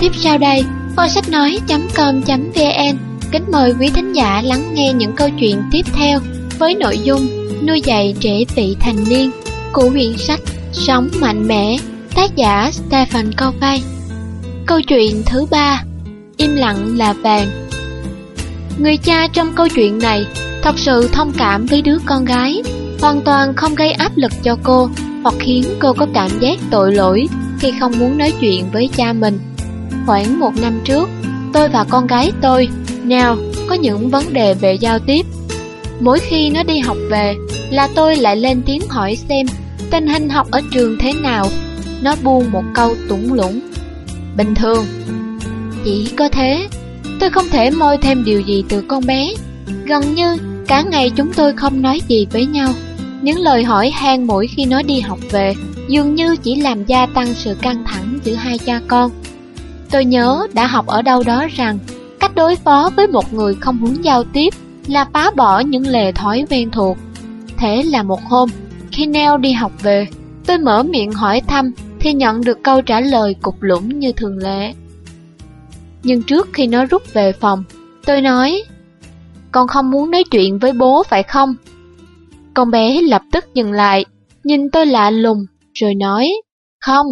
Tiếp sau đây, kho sách nói.com.vn kính mời quý thính giả lắng nghe những câu chuyện tiếp theo với nội dung nuôi dạy trẻ vị thành niên của quyển sách Sống mạnh mẽ, tác giả Stephen Covey. Câu chuyện thứ 3, im lặng là vàng. Người cha trong câu chuyện này thật sự thông cảm với đứa con gái, hoàn toàn không gây áp lực cho cô hoặc khiến cô có cảm giác tội lỗi khi không muốn nói chuyện với cha mình. Khoảng 1 năm trước, tôi và con gái tôi, Nell, có những vấn đề về giao tiếp. Mỗi khi nó đi học về là tôi lại lên tiếng hỏi xem tình hình học ở trường thế nào. Nó buông một câu tủng lũng: bình thường. Chỉ có thế, tôi không thể moi thêm điều gì từ con bé. Gần như cả ngày chúng tôi không nói gì với nhau. Những lời hỏi han mỗi khi nó đi học về dường như chỉ làm gia tăng sự căng thẳng giữa hai cha con. Tôi nhớ đã học ở đâu đó rằng cách đối phó với một người không muốn giao tiếp là phá bỏ những lề thói quen thuộc. Thế là một hôm, khi Nell đi học về, tôi mở miệng hỏi thăm thì nhận được câu trả lời cục lũng như thường lệ. Nhưng trước khi nó rút về phòng, tôi nói: con không muốn nói chuyện với bố phải không? Con bé lập tức dừng lại, nhìn tôi lạ lùng, rồi nói: không.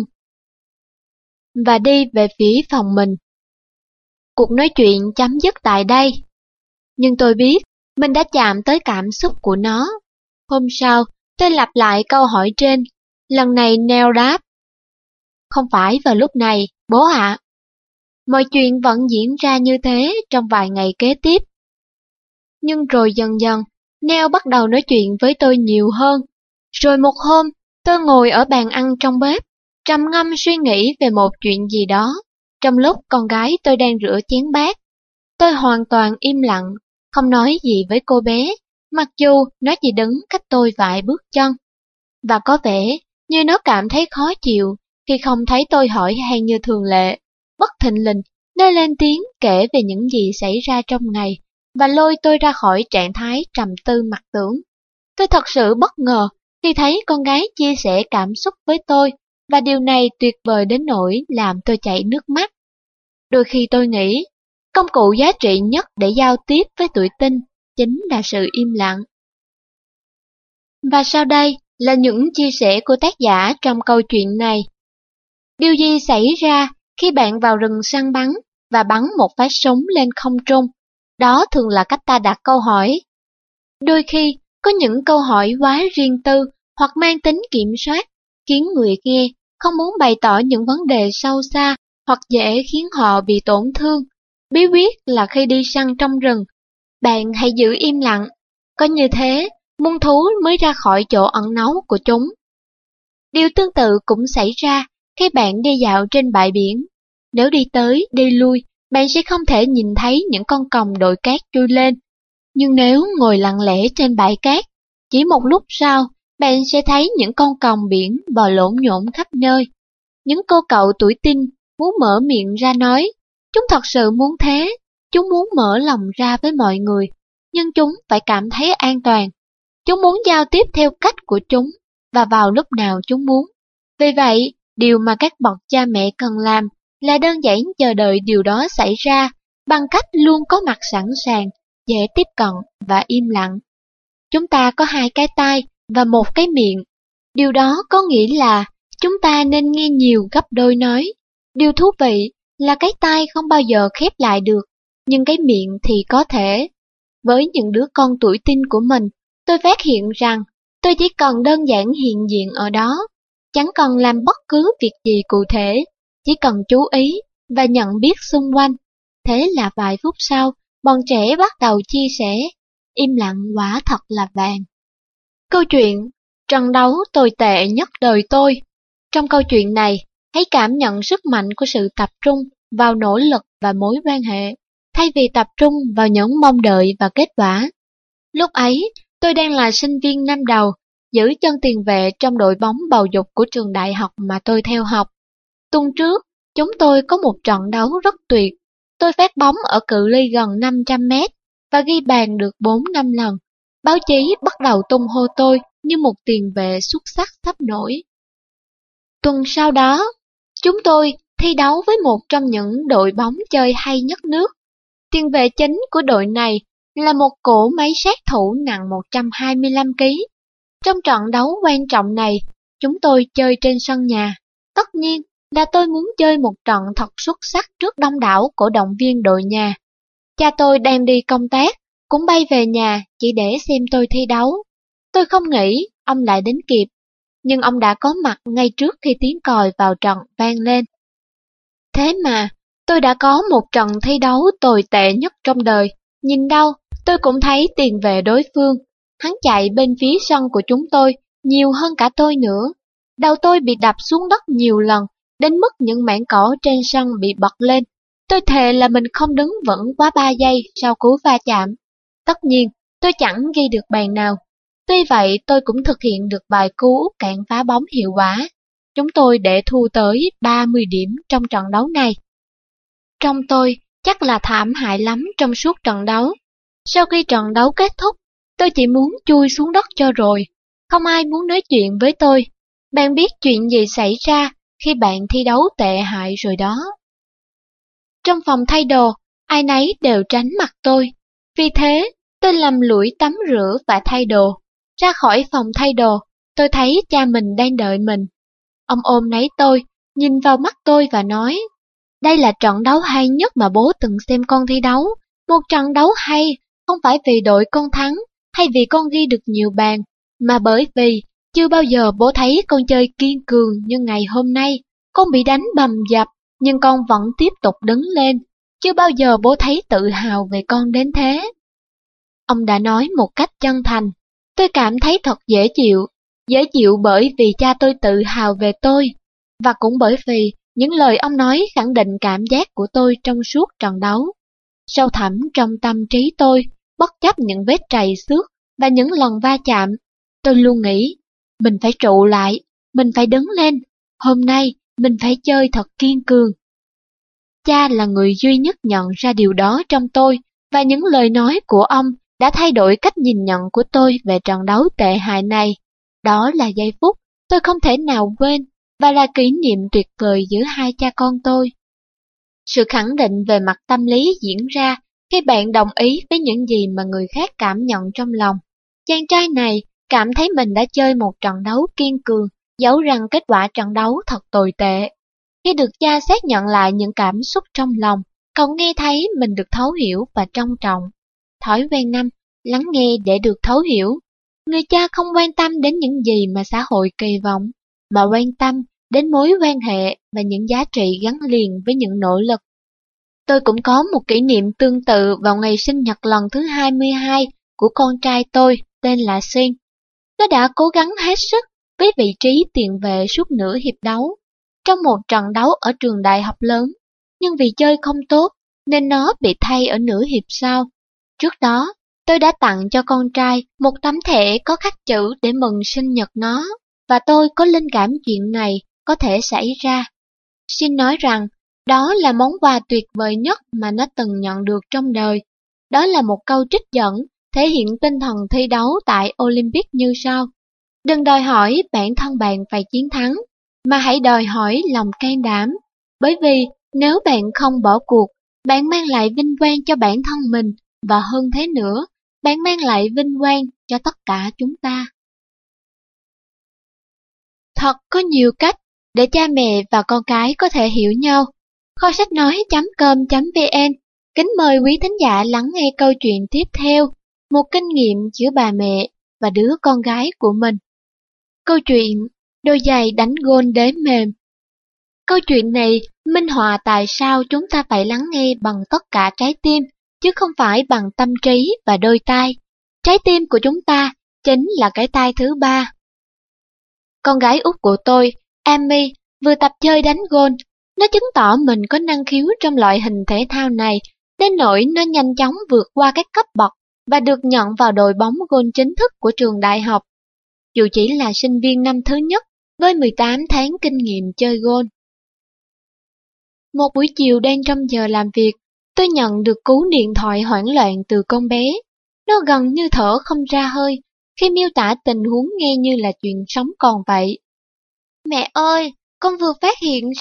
Và đi về phía phòng mình. Cuộc nói chuyện chấm dứt tại đây. Nhưng tôi biết mình đã chạm tới cảm xúc của nó. Hôm sau, tôi lặp lại câu hỏi trên. Lần này Nell đáp: không phải vào lúc này, bố ạ. Mọi chuyện vẫn diễn ra như thế trong vài ngày kế tiếp. Nhưng rồi dần dần, Nell bắt đầu nói chuyện với tôi nhiều hơn. Rồi một hôm, tôi ngồi ở bàn ăn trong bếp, trầm ngâm suy nghĩ về một chuyện gì đó, trong lúc con gái tôi đang rửa chén bát. Tôi hoàn toàn im lặng, không nói gì với cô bé, mặc dù nó chỉ đứng cách tôi vài bước chân. Và có vẻ như nó cảm thấy khó chịu khi không thấy tôi hỏi han như thường lệ. Bất thình lình, nó lên tiếng kể về những gì xảy ra trong ngày và lôi tôi ra khỏi trạng thái trầm tư mặc tưởng. Tôi thật sự bất ngờ khi thấy con gái chia sẻ cảm xúc với tôi, và điều này tuyệt vời đến nỗi làm tôi chảy nước mắt. Đôi khi tôi nghĩ, công cụ giá trị nhất để giao tiếp với tuổi teen chính là sự im lặng. Và sau đây là những chia sẻ của tác giả trong câu chuyện này. Điều gì xảy ra khi bạn vào rừng săn bắn và bắn một phát súng lên không trung? Đó thường là cách ta đặt câu hỏi. Đôi khi, có những câu hỏi quá riêng tư hoặc mang tính kiểm soát, khiến người nghe không muốn bày tỏ những vấn đề sâu xa hoặc dễ khiến họ bị tổn thương. Bí quyết là khi đi săn trong rừng, bạn hãy giữ im lặng. Có như thế, muôn thú mới ra khỏi chỗ ẩn náu của chúng. Điều tương tự cũng xảy ra khi bạn đi dạo trên bãi biển. Nếu đi tới, đi lui, bạn sẽ không thể nhìn thấy những con còng đội cát trôi lên. Nhưng nếu ngồi lặng lẽ trên bãi cát, chỉ một lúc sau, bạn sẽ thấy những con còng biển bò lổn nhổn khắp nơi. Những cô cậu tuổi teen muốn mở miệng ra nói, chúng thật sự muốn thế, chúng muốn mở lòng ra với mọi người, nhưng chúng phải cảm thấy an toàn. Chúng muốn giao tiếp theo cách của chúng, và vào lúc nào chúng muốn. Vì vậy, điều mà các bậc cha mẹ cần làm là đơn giản chờ đợi điều đó xảy ra bằng cách luôn có mặt sẵn sàng, dễ tiếp cận và im lặng. Chúng ta có 2 cái tai và 1 cái miệng. Điều đó có nghĩa là chúng ta nên nghe nhiều gấp đôi nói. Điều thú vị là cái tai không bao giờ khép lại được, nhưng cái miệng thì có thể. Với những đứa con tuổi teen của mình, tôi phát hiện rằng tôi chỉ cần đơn giản hiện diện ở đó, chẳng cần làm bất cứ việc gì cụ thể, chỉ cần chú ý và nhận biết xung quanh. Thế là vài phút sau, bọn trẻ bắt đầu chia sẻ, im lặng quả thật là vàng. Câu chuyện trận đấu tồi tệ nhất đời tôi. Trong câu chuyện này, hãy cảm nhận sức mạnh của sự tập trung vào nỗ lực và mối quan hệ, thay vì tập trung vào những mong đợi và kết quả. Lúc ấy, tôi đang là sinh viên năm đầu, giữ chân tiền vệ trong đội bóng bầu dục của trường đại học mà tôi theo học. Tuần trước, chúng tôi có một trận đấu rất tuyệt. Tôi phát bóng ở cự ly gần 500 mét và ghi bàn được 4-5 lần. Báo chí bắt đầu tung hô tôi như một tiền vệ xuất sắc sắp nổi. Tuần sau đó, chúng tôi thi đấu với một trong những đội bóng chơi hay nhất nước. Tiền vệ chính của đội này là một cỗ máy sát thủ nặng 125 kg. Trong trận đấu quan trọng này, chúng tôi chơi trên sân nhà. Tất nhiên là tôi muốn chơi một trận thật xuất sắc trước đông đảo cổ động viên đội nhà. Cha tôi đang đi công tác, cũng bay về nhà chỉ để xem tôi thi đấu. Tôi không nghĩ ông lại đến kịp, nhưng ông đã có mặt ngay trước khi tiếng còi vào trận vang lên. Thế mà, tôi đã có một trận thi đấu tồi tệ nhất trong đời. Nhìn đâu, tôi cũng thấy tiền vệ đối phương. Hắn chạy bên phía sân của chúng tôi nhiều hơn cả tôi nữa. Đầu tôi bị đập xuống đất nhiều lần, đến mức những mảng cỏ trên sân bị bật lên. Tôi thề là mình không đứng vững quá 3 giây sau cú va chạm. Tất nhiên, tôi chẳng ghi được bàn nào. Tuy vậy, tôi cũng thực hiện được vài cú cản phá bóng hiệu quả. Chúng tôi để thu tới 30 điểm trong trận đấu này. Trong tôi chắc là thảm hại lắm trong suốt trận đấu. Sau khi trận đấu kết thúc, tôi chỉ muốn chui xuống đất cho rồi. Không ai muốn nói chuyện với tôi. Bạn biết chuyện gì xảy ra khi bạn thi đấu tệ hại rồi đó. Trong phòng thay đồ, ai nấy đều tránh mặt tôi. Vì thế, tôi lầm lũi tắm rửa và thay đồ. Ra khỏi phòng thay đồ, tôi thấy cha mình đang đợi mình. Ông ôm lấy tôi, nhìn vào mắt tôi và nói, đây là trận đấu hay nhất mà bố từng xem con thi đấu. Một trận đấu hay, không phải vì đội con thắng, hay vì con ghi được nhiều bàn, mà bởi vì chưa bao giờ bố thấy con chơi kiên cường như ngày hôm nay. Con bị đánh bầm dập, nhưng con vẫn tiếp tục đứng lên. Chưa bao giờ bố thấy tự hào về con đến thế. Ông đã nói một cách chân thành. Tôi cảm thấy thật dễ chịu bởi vì cha tôi tự hào về tôi, và cũng bởi vì những lời ông nói khẳng định cảm giác của tôi trong suốt trận đấu. Sâu thẳm trong tâm trí tôi, bất chấp những vết trầy xước và những lần va chạm, tôi luôn nghĩ, mình phải trụ lại, mình phải đứng lên, hôm nay mình phải chơi thật kiên cường. Cha là người duy nhất nhận ra điều đó trong tôi, và những lời nói của ông đã thay đổi cách nhìn nhận của tôi về trận đấu tệ hại này. Đó là giây phút tôi không thể nào quên, và là kỷ niệm tuyệt vời giữa hai cha con tôi. Sự khẳng định về mặt tâm lý diễn ra khi bạn đồng ý với những gì mà người khác cảm nhận trong lòng. Chàng trai này cảm thấy mình đã chơi một trận đấu kiên cường, dẫu rằng kết quả trận đấu thật tồi tệ. Khi được cha xác nhận lại những cảm xúc trong lòng, cậu nghe thấy mình được thấu hiểu và trân trọng. Thói quen 5, lắng nghe để được thấu hiểu. Người cha không quan tâm đến những gì mà xã hội kỳ vọng, mà quan tâm đến mối quan hệ và những giá trị gắn liền với những nỗ lực. Tôi cũng có một kỷ niệm tương tự vào ngày sinh nhật lần thứ 22 của con trai tôi, tên là Xin. Nó đã cố gắng hết sức với vị trí tiền vệ suốt nửa hiệp đấu, trong một trận đấu ở trường đại học lớn, nhưng vì chơi không tốt nên nó bị thay ở nửa hiệp sau. Trước đó, tôi đã tặng cho con trai một tấm thẻ có khắc chữ để mừng sinh nhật nó, và tôi có linh cảm chuyện này có thể xảy ra. Xin nói rằng, đó là món quà tuyệt vời nhất mà nó từng nhận được trong đời. Đó là một câu trích dẫn thể hiện tinh thần thi đấu tại Olympic như sau. Đừng đòi hỏi bản thân bạn phải chiến thắng, mà hãy đòi hỏi lòng can đảm. Bởi vì nếu bạn không bỏ cuộc, bạn mang lại vinh quang cho bản thân mình, và hơn thế nữa, bạn mang lại vinh quang cho tất cả chúng ta. Thật có nhiều cách để cha mẹ và con cái có thể hiểu nhau. Kho sách nói.com.vn kính mời quý thính giả lắng nghe câu chuyện tiếp theo, một kinh nghiệm giữa bà mẹ và đứa con gái của mình. Câu chuyện đôi giày đánh gôn đế mềm. Câu chuyện này minh họa tại sao chúng ta phải lắng nghe bằng tất cả trái tim, chứ không phải bằng tâm trí và đôi tai. Trái tim của chúng ta chính là cái tai thứ ba. Con gái út của tôi, Amy, vừa tập chơi đánh gôn. Nó chứng tỏ mình có năng khiếu trong loại hình thể thao này, đến nỗi nó nhanh chóng vượt qua các cấp bậc và được nhận vào đội bóng gôn chính thức của trường đại học. Dù chỉ là sinh viên năm thứ nhất, với 18 tháng kinh nghiệm chơi gôn. Một buổi chiều đang trong giờ làm việc, tôi nhận được cú điện thoại hoảng loạn từ con bé. Nó gần như thở không ra hơi, khi miêu tả tình huống nghe như là chuyện sống còn vậy. Mẹ ơi, con vừa phát hiện ra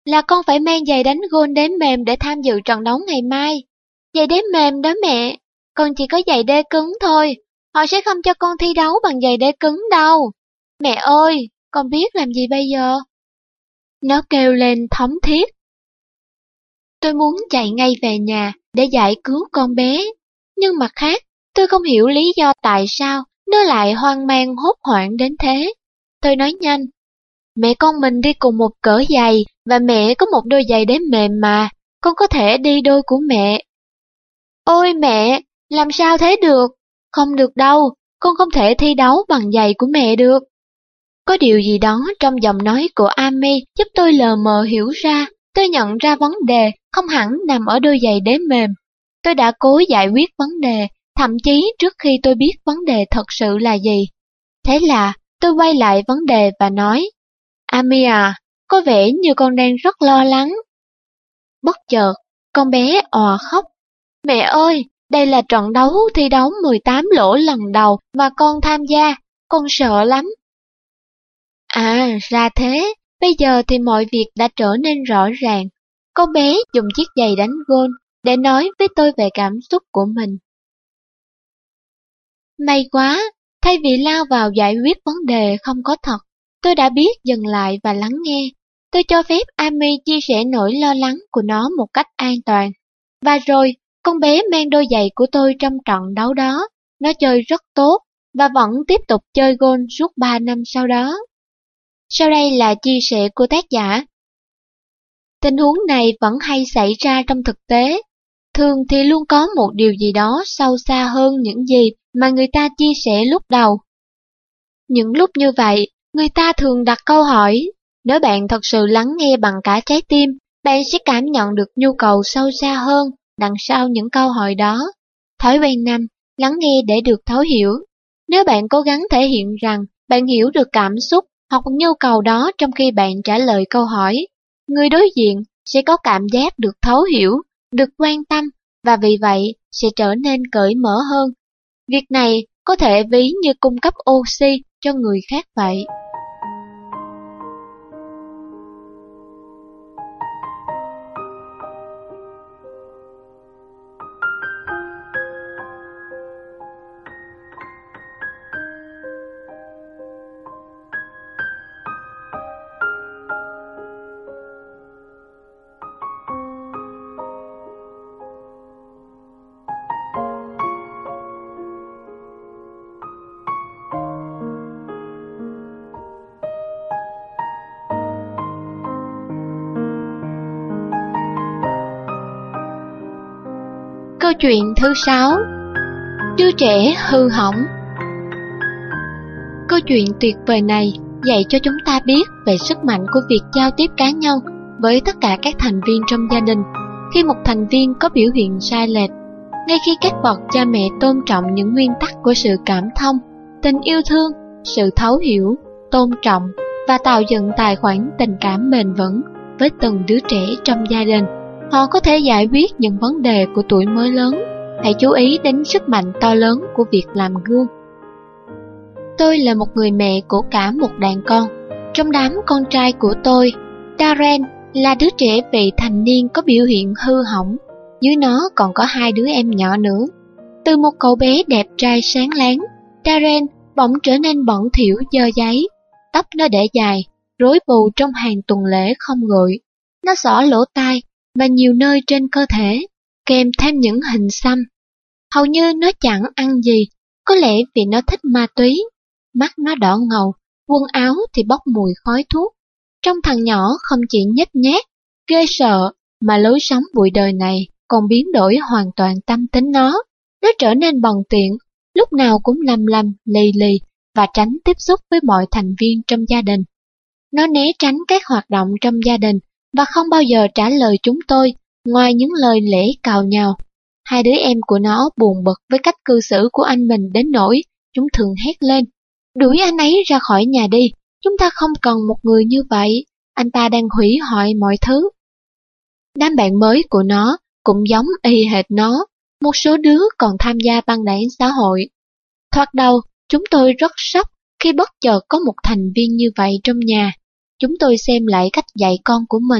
là con phải mang giày đánh gôn đế mềm để tham dự trận đấu ngày mai. Giày đế mềm đó mẹ, con chỉ có giày đế cứng thôi. Họ sẽ không cho con thi đấu bằng giày đế cứng đâu. Mẹ ơi, con biết làm gì bây giờ? Nó kêu lên thống thiết. Tôi muốn chạy ngay về nhà để giải cứu con bé. Nhưng mặt khác, tôi không hiểu lý do tại sao nó lại hoang mang hốt hoảng đến thế. Tôi nói nhanh. Mẹ con mình đi cùng một cỡ giày và mẹ có một đôi giày đế mềm mà. Con có thể đi đôi của mẹ. Ôi mẹ, làm sao thế được? Không được đâu, con không thể thi đấu bằng giày của mẹ được. Có điều gì đó trong giọng nói của Amy giúp tôi lờ mờ hiểu ra. Tôi nhận ra vấn đề không hẳn nằm ở đôi giày đế mềm. Tôi đã cố giải quyết vấn đề, thậm chí trước khi tôi biết vấn đề thật sự là gì. Thế là tôi quay lại vấn đề và nói, Amy à, có vẻ như con đang rất lo lắng. Bất chợt, con bé òa khóc. Mẹ ơi, đây là trận đấu thi đấu 18 lỗ lần đầu mà con tham gia, con sợ lắm. À, ra thế, bây giờ thì mọi việc đã trở nên rõ ràng. Con bé dùng chiếc giày đánh gôn để nói với tôi về cảm xúc của mình. May quá, thay vì lao vào giải quyết vấn đề không có thật, tôi đã biết dừng lại và lắng nghe. Tôi cho phép Amy chia sẻ nỗi lo lắng của nó một cách an toàn. Và rồi, con bé mang đôi giày của tôi trong trận đấu đó. Nó chơi rất tốt và vẫn tiếp tục chơi gôn suốt 3 năm sau đó. Sau đây là chia sẻ của tác giả. Tình huống này vẫn hay xảy ra trong thực tế. Thường thì luôn có một điều gì đó sâu xa hơn những gì mà người ta chia sẻ lúc đầu. Những lúc như vậy, người ta thường đặt câu hỏi. Nếu bạn thật sự lắng nghe bằng cả trái tim, bạn sẽ cảm nhận được nhu cầu sâu xa hơn đằng sau những câu hỏi đó. Thói quen 5, lắng nghe để được thấu hiểu. Nếu bạn cố gắng thể hiện rằng bạn hiểu được cảm xúc hoặc nhu cầu đó trong khi bạn trả lời câu hỏi, người đối diện sẽ có cảm giác được thấu hiểu, được quan tâm và vì vậy sẽ trở nên cởi mở hơn. Việc này có thể ví như cung cấp oxy cho người khác vậy. Câu chuyện thứ 6. Đứa trẻ hư hỏng. Câu chuyện tuyệt vời này dạy cho chúng ta biết về sức mạnh của việc giao tiếp cá nhân với tất cả các thành viên trong gia đình. Khi một thành viên có biểu hiện sai lệch, ngay khi các bậc cha mẹ tôn trọng những nguyên tắc của sự cảm thông, tình yêu thương, sự thấu hiểu, tôn trọng và tạo dựng tài khoản tình cảm bền vững với từng đứa trẻ trong gia đình, họ có thể giải quyết những vấn đề của tuổi mới lớn. Hãy chú ý đến sức mạnh to lớn của việc làm gương. Tôi là một người mẹ của cả một đàn con. Trong đám con trai của tôi, Darren là đứa trẻ vị thành niên có biểu hiện hư hỏng. Dưới nó còn có 2 đứa em nhỏ nữa. Từ một cậu bé đẹp trai sáng láng, Darren bỗng trở nên bẩn thỉu dơ dáy. Tóc nó để dài, rối bù trong hàng tuần lễ không gội. Nó xỏ lỗ tai và nhiều nơi trên cơ thể, kèm thêm những hình xăm. Hầu như nó chẳng ăn gì, có lẽ vì nó thích ma túy. Mắt nó đỏ ngầu, quần áo thì bốc mùi khói thuốc. Trong thằng nhỏ không chỉ nhếch nhác, ghê sợ, mà lối sống bụi đời này còn biến đổi hoàn toàn tâm tính nó. Nó trở nên bần tiện, lúc nào cũng lầm lầm, lì lì và tránh tiếp xúc với mọi thành viên trong gia đình. Nó né tránh các hoạt động trong gia đình và không bao giờ trả lời chúng tôi ngoài những lời lẽ cào nhào. 2 đứa em của nó buồn bực với cách cư xử của anh mình đến nỗi chúng thường hét lên: "Đuổi anh ấy ra khỏi nhà đi, chúng ta không cần một người như vậy, anh ta đang hủy hoại mọi thứ." Đám bạn mới của nó cũng giống y hệt nó, một số đứa còn tham gia băng đảng xã hội. Thoạt đầu, chúng tôi rất sốc khi bất chợt có một thành viên như vậy trong nhà. Chúng tôi xem lại cách dạy con của mình,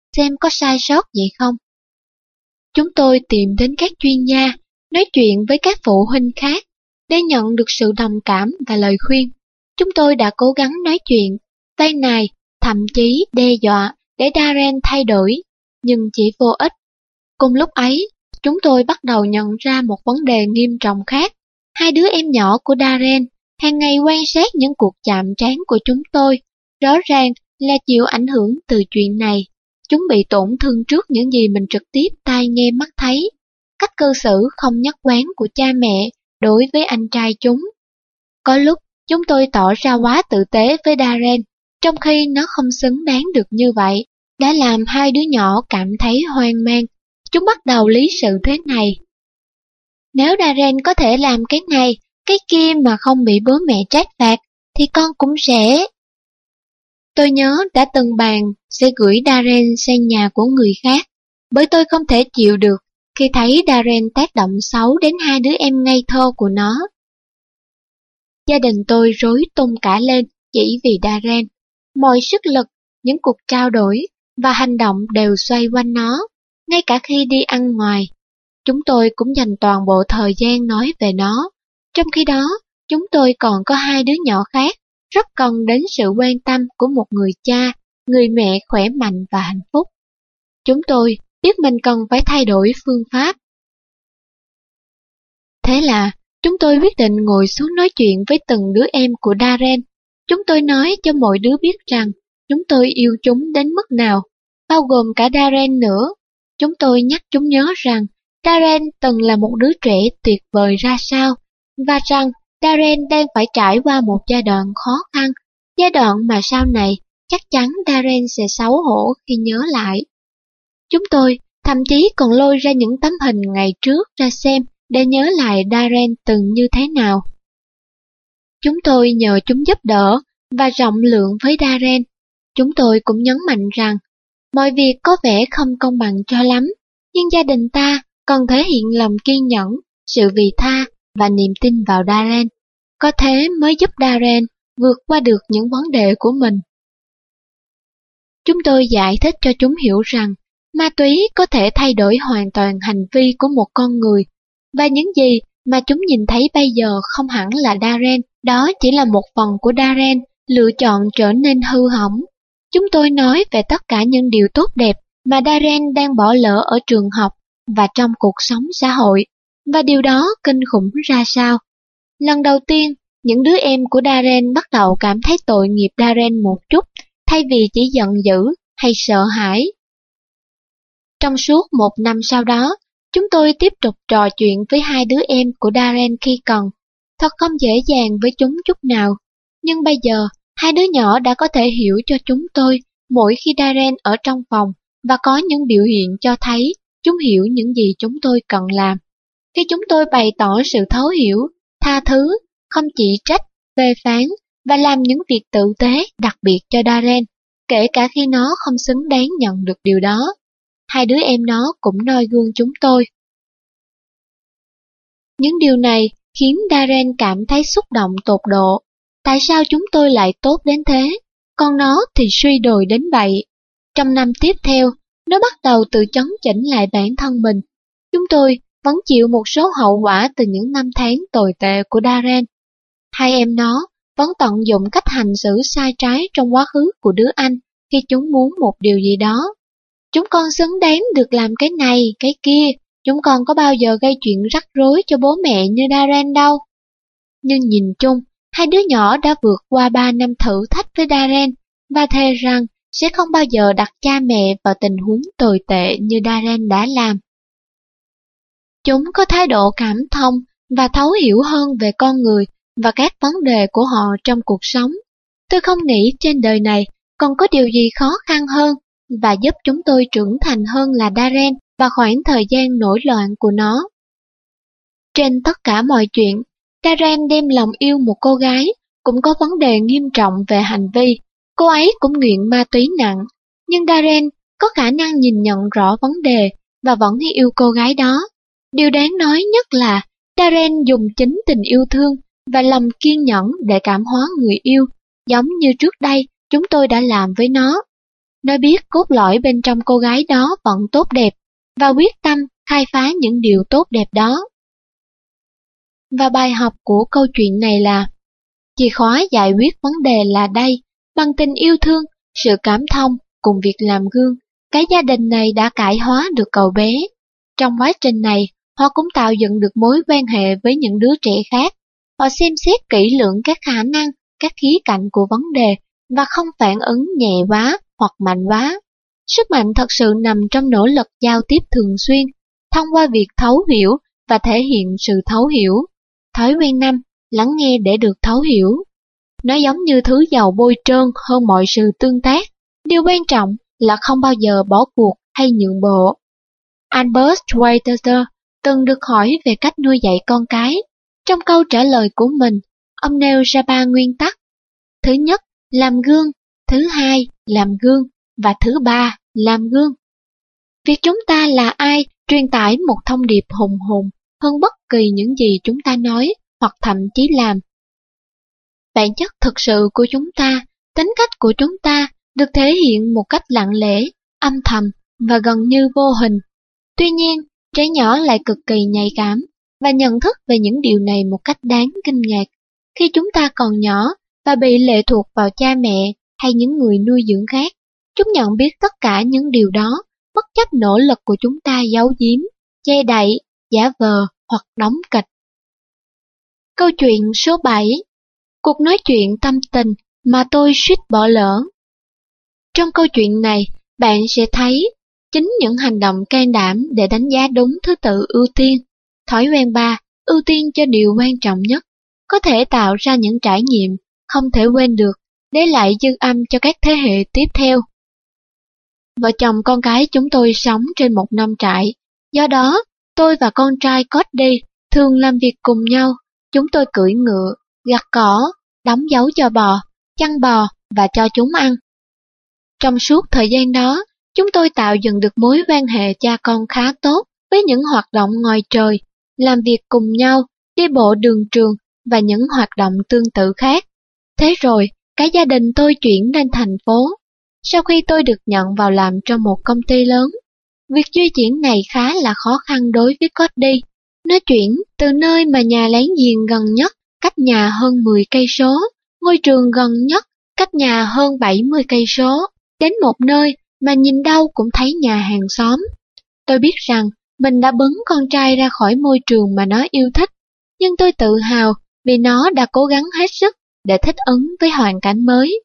xem có sai sót gì không. Chúng tôi tìm đến các chuyên gia, nói chuyện với các phụ huynh khác, để nhận được sự đồng cảm và lời khuyên. Chúng tôi đã cố gắng nói chuyện, tay này, thậm chí đe dọa để Darren thay đổi, nhưng chỉ vô ích. Cùng lúc ấy, chúng tôi bắt đầu nhận ra một vấn đề nghiêm trọng khác. Hai đứa em nhỏ của Darren hàng ngày quan sát những cuộc chạm trán của chúng tôi, rõ ràng là chịu ảnh hưởng từ chuyện này. Chúng bị tổn thương trước những gì mình trực tiếp tai nghe mắt thấy, cách cư xử không nhất quán của cha mẹ đối với anh trai chúng. Có lúc, chúng tôi tỏ ra quá tử tế với Darren, trong khi nó không xứng đáng được như vậy, đã làm hai đứa nhỏ cảm thấy hoang mang. Chúng bắt đầu lý sự thế này. Nếu Darren có thể làm cái này, cái kia mà không bị bố mẹ trách phạt, thì con cũng sẽ... Tôi nhớ đã từng bàn sẽ gửi Darren sang nhà của người khác, bởi tôi không thể chịu được khi thấy Darren tác động xấu đến hai đứa em ngây thơ của nó. Gia đình tôi rối tung cả lên chỉ vì Darren. Mọi sức lực, những cuộc trao đổi và hành động đều xoay quanh nó, ngay cả khi đi ăn ngoài. Chúng tôi cũng dành toàn bộ thời gian nói về nó. Trong khi đó, chúng tôi còn có hai đứa nhỏ khác, rất cần đến sự quan tâm của một người cha, người mẹ khỏe mạnh và hạnh phúc. Chúng tôi biết mình cần phải thay đổi phương pháp. Thế là, chúng tôi quyết định ngồi xuống nói chuyện với từng đứa em của Darren. Chúng tôi nói cho mọi đứa biết rằng chúng tôi yêu chúng đến mức nào, bao gồm cả Darren nữa. Chúng tôi nhắc chúng nhớ rằng Darren từng là một đứa trẻ tuyệt vời ra sao, và rằng Darren đang phải trải qua một giai đoạn khó khăn, giai đoạn mà sau này chắc chắn Darren sẽ xấu hổ khi nhớ lại. Chúng tôi thậm chí còn lôi ra những tấm hình ngày trước ra xem để nhớ lại Darren từng như thế nào. Chúng tôi nhờ chúng giúp đỡ và rộng lượng với Darren. Chúng tôi cũng nhấn mạnh rằng mọi việc có vẻ không công bằng cho lắm, nhưng gia đình ta cần thể hiện lòng kiên nhẫn, sự vị tha và niềm tin vào Darren. Có thế mới giúp Darren vượt qua được những vấn đề của mình. Chúng tôi giải thích cho chúng hiểu rằng ma túy có thể thay đổi hoàn toàn hành vi của một con người, và những gì mà chúng nhìn thấy bây giờ không hẳn là Darren, đó chỉ là một phần của Darren lựa chọn trở nên hư hỏng. Chúng tôi nói về tất cả những điều tốt đẹp mà Darren đang bỏ lỡ ở trường học và trong cuộc sống xã hội, và điều đó kinh khủng ra sao. Lần đầu tiên, những đứa em của Darren bắt đầu cảm thấy tội nghiệp Darren một chút, thay vì chỉ giận dữ hay sợ hãi. Trong suốt một năm sau đó, chúng tôi tiếp tục trò chuyện với hai đứa em của Darren khi cần. Thật không dễ dàng với chúng chút nào, nhưng bây giờ hai đứa nhỏ đã có thể hiểu cho chúng tôi mỗi khi Darren ở trong phòng và có những biểu hiện cho thấy chúng hiểu những gì chúng tôi cần làm. Khi chúng tôi bày tỏ sự thấu hiểu, tha thứ, không chỉ trách, phê phán và làm những việc tử tế đặc biệt cho Darren, kể cả khi nó không xứng đáng nhận được điều đó. Hai đứa em nó cũng noi gương chúng tôi. Những điều này khiến Darren cảm thấy xúc động tột độ. Tại sao chúng tôi lại tốt đến thế, còn nó thì suy đồi đến vậy? Trong năm tiếp theo, nó bắt đầu tự chấn chỉnh lại bản thân mình. Chúng tôi vẫn chịu một số hậu quả từ những năm tháng tồi tệ của Darren. Hai em nó vẫn tận dụng cách hành xử sai trái trong quá khứ của đứa anh khi chúng muốn một điều gì đó. Chúng con xứng đáng được làm cái này, cái kia. Chúng con có bao giờ gây chuyện rắc rối cho bố mẹ như Darren đâu. Nhưng nhìn chung, hai đứa nhỏ đã vượt qua 3 năm thử thách với Darren và thề rằng sẽ không bao giờ đặt cha mẹ vào tình huống tồi tệ như Darren đã làm. Chúng có thái độ cảm thông và thấu hiểu hơn về con người và các vấn đề của họ trong cuộc sống. Tôi không nghĩ trên đời này còn có điều gì khó khăn hơn và giúp chúng tôi trưởng thành hơn là Darren và khoảng thời gian nổi loạn của nó. Trên tất cả mọi chuyện, Darren đem lòng yêu một cô gái cũng có vấn đề nghiêm trọng về hành vi. Cô ấy cũng nghiện ma túy nặng, nhưng Darren có khả năng nhìn nhận rõ vấn đề và vẫn yêu cô gái đó. Điều đáng nói nhất là Darren dùng chính tình yêu thương và lòng kiên nhẫn để cảm hóa người yêu, giống như trước đây chúng tôi đã làm với nó. Nó biết cốt lõi bên trong cô gái đó vẫn tốt đẹp, và quyết tâm khai phá những điều tốt đẹp đó. Và bài học của câu chuyện này là, chìa khóa giải quyết vấn đề là đây, bằng tình yêu thương, sự cảm thông, cùng việc làm gương, cái gia đình này đã cải hóa được cậu bé. Trong quá trình này, họ cũng tạo dựng được mối quan hệ với những đứa trẻ khác. Họ xem xét kỹ lưỡng các khả năng, các khía cạnh của vấn đề, và không phản ứng nhẹ quá hoặc mạnh quá. Sức mạnh thật sự nằm trong nỗ lực giao tiếp thường xuyên, thông qua việc thấu hiểu và thể hiện sự thấu hiểu. Thói quen 5, lắng nghe để được thấu hiểu. Nó giống như thứ dầu bôi trơn hơn mọi sự tương tác. Điều quan trọng là không bao giờ bỏ cuộc hay nhượng bộ. Albert Schweitzer từng được hỏi về cách nuôi dạy con cái. Trong câu trả lời của mình, ông nêu ra 3 nguyên tắc. Thứ nhất, làm gương. Thứ hai, làm gương. Và thứ ba, làm gương. Việc chúng ta là ai truyền tải một thông điệp hùng hồn hơn bất kỳ những gì chúng ta nói hoặc thậm chí làm. Bản chất thực sự của chúng ta, tính cách của chúng ta được thể hiện một cách lặng lẽ, âm thầm và gần như vô hình. Tuy nhiên, trẻ nhỏ lại cực kỳ nhạy cảm và nhận thức về những điều này một cách đáng kinh ngạc. Khi chúng ta còn nhỏ và bị lệ thuộc vào cha mẹ hay những người nuôi dưỡng khác, chúng nhận biết tất cả những điều đó, bất chấp nỗ lực của chúng ta giấu giếm, che đậy, giả vờ hoặc đóng kịch. Câu chuyện số 7. Cuộc nói chuyện tâm tình mà tôi suýt bỏ lỡ. Trong câu chuyện này, bạn sẽ thấy chính những hành động can đảm để đánh giá đúng thứ tự ưu tiên. Thói quen 3, ưu tiên cho điều quan trọng nhất, có thể tạo ra những trải nghiệm không thể quên được, để lại dư âm cho các thế hệ tiếp theo. Vợ chồng con cái chúng tôi sống trên một nông trại, do đó tôi và con trai Cody thường làm việc cùng nhau. Chúng tôi cưỡi ngựa, gặt cỏ, đóng dấu cho bò, chăn bò và cho chúng ăn. Trong suốt thời gian đó, chúng tôi tạo dựng được mối quan hệ cha con khá tốt với những hoạt động ngoài trời, làm việc cùng nhau, đi bộ đường trường và những hoạt động tương tự khác. Thế rồi, cả gia đình tôi chuyển lên thành phố. Sau khi tôi được nhận vào làm trong một công ty lớn, việc di chuyển này khá là khó khăn đối với Cody. Nó chuyển từ nơi mà nhà láng giềng gần nhất cách nhà hơn 10 cây số, ngôi trường gần nhất cách nhà hơn 70 cây số, đến một nơi mà nhìn đâu cũng thấy nhà hàng xóm. Tôi biết rằng mình đã bứng con trai ra khỏi môi trường mà nó yêu thích, nhưng tôi tự hào vì nó đã cố gắng hết sức để thích ứng với hoàn cảnh mới.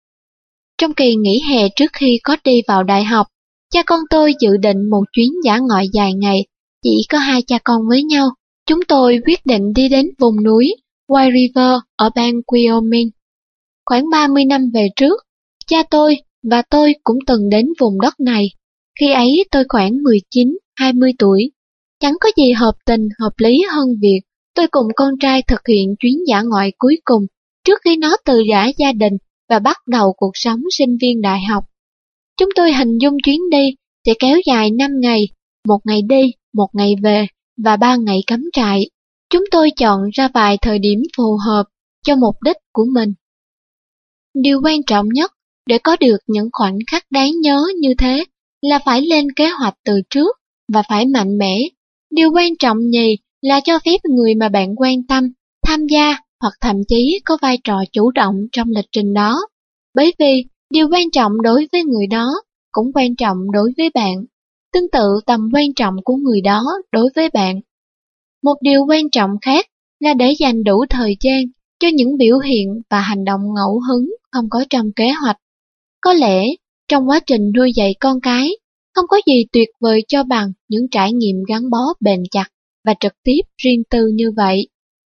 Trong kỳ nghỉ hè trước khi có đi vào đại học, cha con tôi dự định một chuyến dã ngoại dài ngày, chỉ có 2 cha con với nhau. Chúng tôi quyết định đi đến vùng núi White River ở bang Wyoming. Khoảng 30 năm về trước, cha tôi và tôi cũng từng đến vùng đất này. Khi ấy tôi khoảng 19-20 tuổi. Chẳng có gì hợp tình hợp lý hơn việc tôi cùng con trai thực hiện chuyến dã ngoại cuối cùng trước khi nó từ giã gia đình và bắt đầu cuộc sống sinh viên đại học. Chúng tôi hình dung chuyến đi sẽ kéo dài 5 ngày, 1 ngày đi, 1 ngày về và 3 ngày cắm trại. Chúng tôi chọn ra vài thời điểm phù hợp cho mục đích của mình. Điều quan trọng nhất để có được những khoảnh khắc đáng nhớ như thế là phải lên kế hoạch từ trước và phải mạnh mẽ. Điều quan trọng nhì là cho phép người mà bạn quan tâm tham gia hoặc thậm chí có vai trò chủ động trong lịch trình đó. Bởi vì điều quan trọng đối với người đó cũng quan trọng đối với bạn. Tương tự tầm quan trọng của người đó đối với bạn. Một điều quan trọng khác là để dành đủ thời gian cho những biểu hiện và hành động ngẫu hứng không có trong kế hoạch. Có lẽ, trong quá trình nuôi dạy con cái, không có gì tuyệt vời cho bằng những trải nghiệm gắn bó bền chặt và trực tiếp riêng tư như vậy.